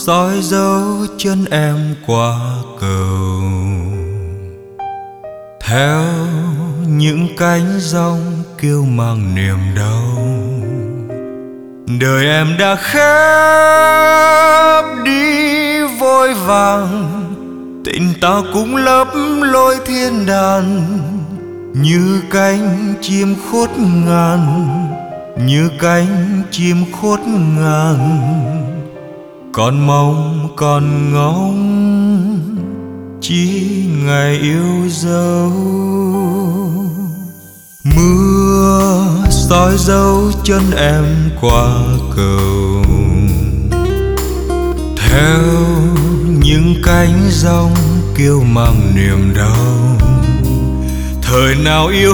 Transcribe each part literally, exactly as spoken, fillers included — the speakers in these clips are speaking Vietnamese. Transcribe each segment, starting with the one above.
soi dấu chân em qua cầu, theo những cánh giông kêu mang niềm đau. Đời em đã khép đi vội vàng, tình ta cũng lấp lối thiên đàng. Như cánh chim khuất ngàn, như cánh chim khuất ngàn, còn mong còn ngóng chỉ ngày yêu dấu. Mưa soi dấu chân em qua cầu, theo những cánh giông kêu mang niềm đau. Thời nào yêu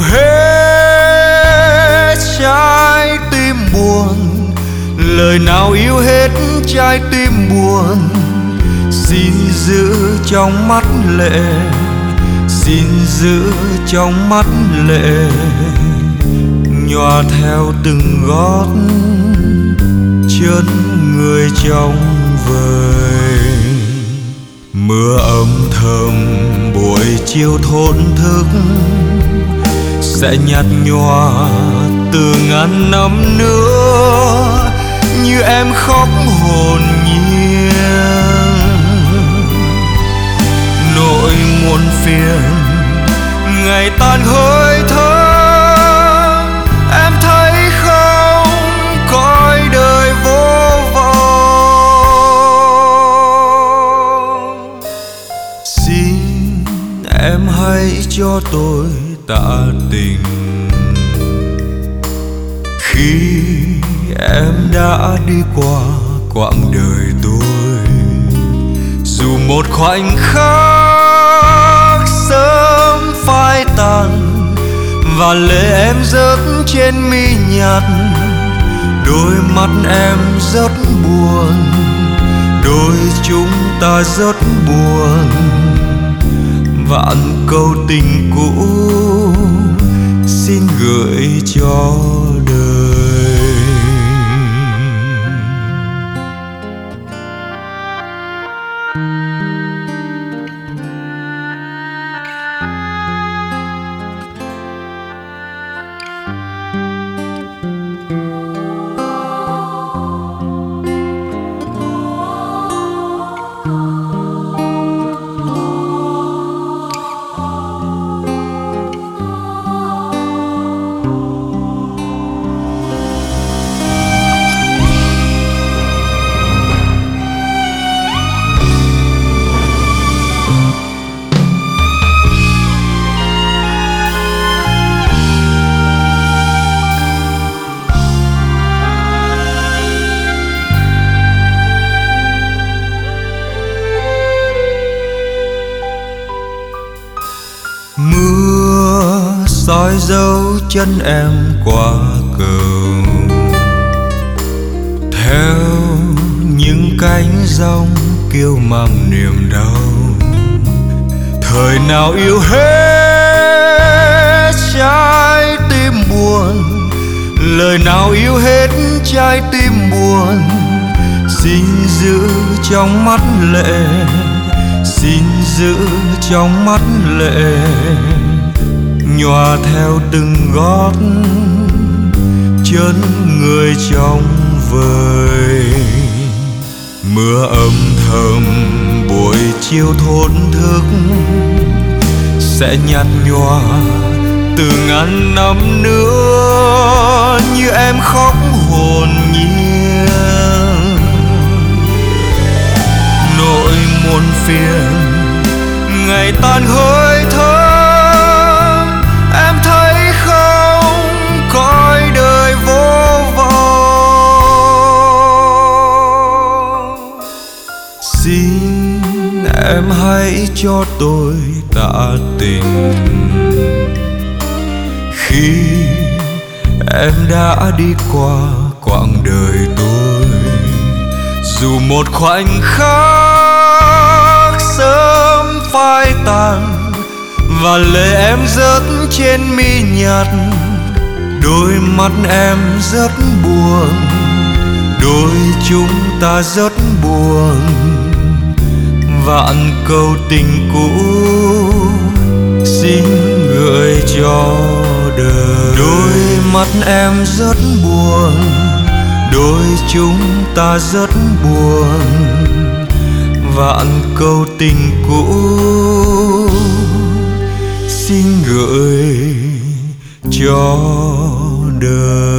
hết trái tim buồn, lời nào yêu hết trái tim buồn. Xin giữ trong mắt lệ, xin giữ trong mắt lệ, nhòa theo từng gót chân người trong vời. Mưa âm thầm buổi chiều thổn thức, sẽ nhạt nhòa từ ngàn năm nữa. Như em khóc hồn nhiên, nỗi muộn phiền ngày tan hơi thở. Em thấy không, cõi đời vô vọng. Xin em hãy cho tôi tạ tình, khi em đã đi qua quãng đời tôi. Dù một khoảnh khắc sớm phai tàn, và lệ em rớt trên mi nhạt. Đôi mắt em rất buồn, đôi chúng ta rất buồn. Vạn câu tình cũ xin gửi cho đời. Mưa soi dấu chân em qua cầu, theo những cánh giông kêu mang niềm đau. Thời nào yêu hết trái tim buồn, lời nào yêu hết trái tim buồn. Xin giữ trong mắt lệ, xin giữ trong mắt lệ, nhòa theo từng gót chân người trong vời. Mưa âm thầm buổi chiều thổn thức, sẽ nhạt nhòa từ ngàn năm nữa. Như em khóc hồn nhiên, nỗi muộn phiền ngày tan hơi thở. Em thấy không, cõi đời vô vọng. Xin em hãy cho tôi tạ tình, khi em đã đi qua quãng đời tôi. Dù một khoảnh khắc sớm phai tàn, và lệ em rớt trên mi nhạt. Đôi mắt em rất buồn, đôi chúng ta rất buồn, vạn câu tình cũ xin gửi cho đời. Đôi mắt em rất buồn, đôi chúng ta rất buồn, vạn câu tình cũ xin gửi cho đời.